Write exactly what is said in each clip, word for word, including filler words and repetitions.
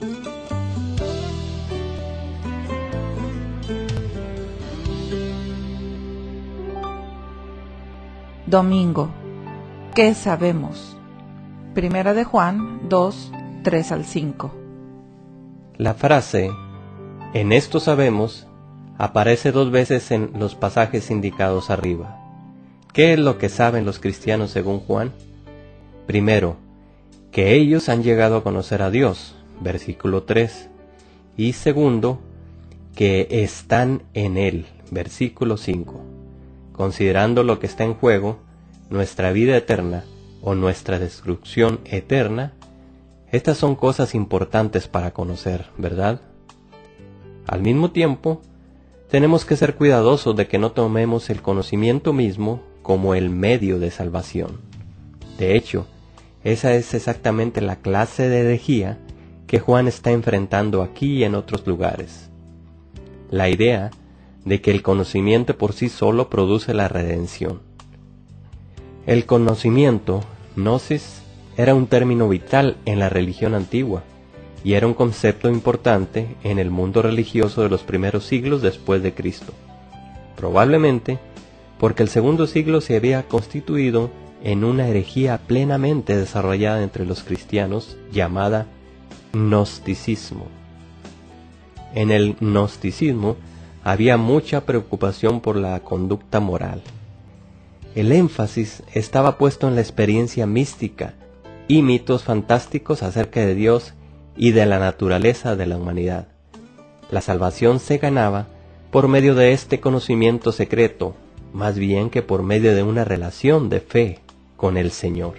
Domingo. ¿Qué sabemos? Primera de Juan dos, tres al cinco. La frase "en esto sabemos" aparece dos veces en los pasajes indicados arriba. ¿Qué es lo que saben los cristianos según Juan? Primero, que ellos han llegado a conocer a Dios, versículo tres. Y segundo, que están en Él, versículo cinco. Considerando lo que está en juego, nuestra vida eterna o nuestra destrucción eterna, estas son cosas importantes para conocer, ¿verdad? Al mismo tiempo, tenemos que ser cuidadosos de que no tomemos el conocimiento mismo como el medio de salvación. De hecho, esa es exactamente la clase de herejía que Juan está enfrentando aquí y en otros lugares. La idea de que el conocimiento por sí solo produce la redención. El conocimiento, gnosis, era un término vital en la religión antigua y era un concepto importante en el mundo religioso de los primeros siglos después de Cristo. Probablemente porque el segundo siglo se había constituido en una herejía plenamente desarrollada entre los cristianos llamada gnosticismo. En el gnosticismo había mucha preocupación por la conducta moral. El énfasis estaba puesto en la experiencia mística y mitos fantásticos acerca de Dios y de la naturaleza de la humanidad. La salvación se ganaba por medio de este conocimiento secreto, más bien que por medio de una relación de fe con el Señor.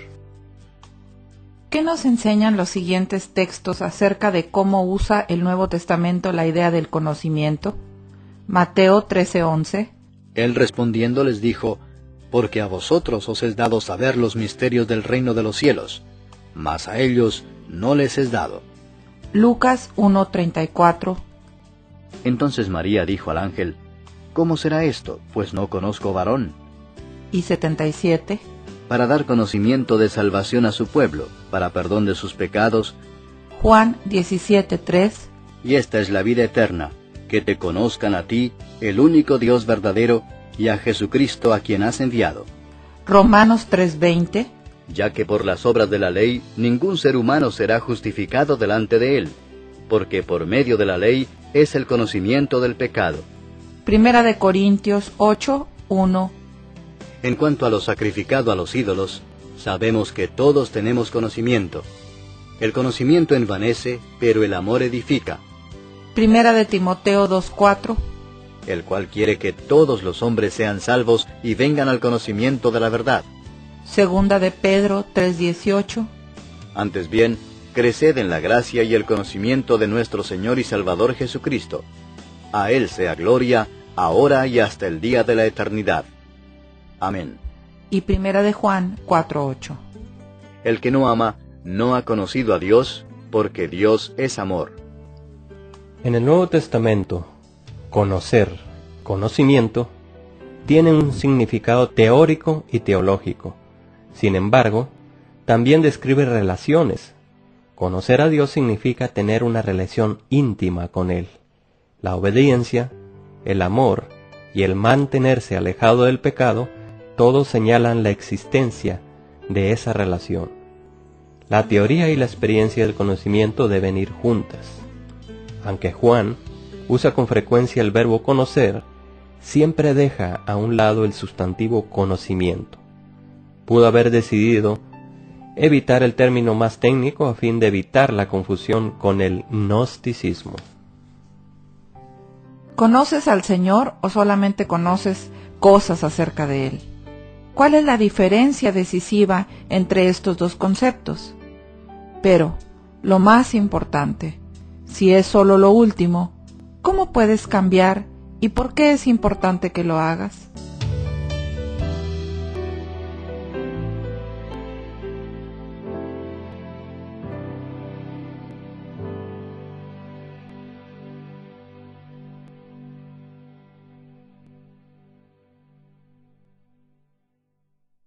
¿Qué nos enseñan los siguientes textos acerca de cómo usa el Nuevo Testamento la idea del conocimiento? Mateo trece once. Él respondiendo les dijo: porque a vosotros os es dado saber los misterios del reino de los cielos, mas a ellos no les es dado. Lucas uno treinta y cuatro. Entonces María dijo al ángel: ¿cómo será esto? Pues no conozco varón. Y setenta y siete. Para dar conocimiento de salvación a su pueblo, para perdón de sus pecados. Juan diecisiete tres. Y esta es la vida eterna, que te conozcan a ti, el único Dios verdadero, y a Jesucristo a quien has enviado. Romanos tres veinte. Ya que por las obras de la ley ningún ser humano será justificado delante de él, porque por medio de la ley es el conocimiento del pecado. Primera de Corintios ocho uno. En cuanto a lo sacrificado a los ídolos, sabemos que todos tenemos conocimiento. El conocimiento envanece, pero el amor edifica. Primera de Timoteo dos cuatro. El cual quiere que todos los hombres sean salvos y vengan al conocimiento de la verdad. Segunda de Pedro tres dieciocho. Antes bien, creced en la gracia y el conocimiento de nuestro Señor y Salvador Jesucristo. A Él sea gloria, ahora y hasta el día de la eternidad. Amén. Y Primera de Juan cuatro ocho. El que no ama, no ha conocido a Dios, porque Dios es amor. En el Nuevo Testamento, conocer, conocimiento, tiene un significado teórico y teológico. Sin embargo, también describe relaciones. Conocer a Dios significa tener una relación íntima con Él. La obediencia, el amor y el mantenerse alejado del pecado, todos señalan la existencia de esa relación. La teoría y la experiencia del conocimiento deben ir juntas. Aunque Juan usa con frecuencia el verbo conocer, siempre deja a un lado el sustantivo conocimiento. Pudo haber decidido evitar el término más técnico a fin de evitar la confusión con el gnosticismo. ¿Conoces al Señor o solamente conoces cosas acerca de Él? ¿Cuál es la diferencia decisiva entre estos dos conceptos? Pero, lo más importante, si es solo lo último, ¿cómo puedes cambiar y por qué es importante que lo hagas?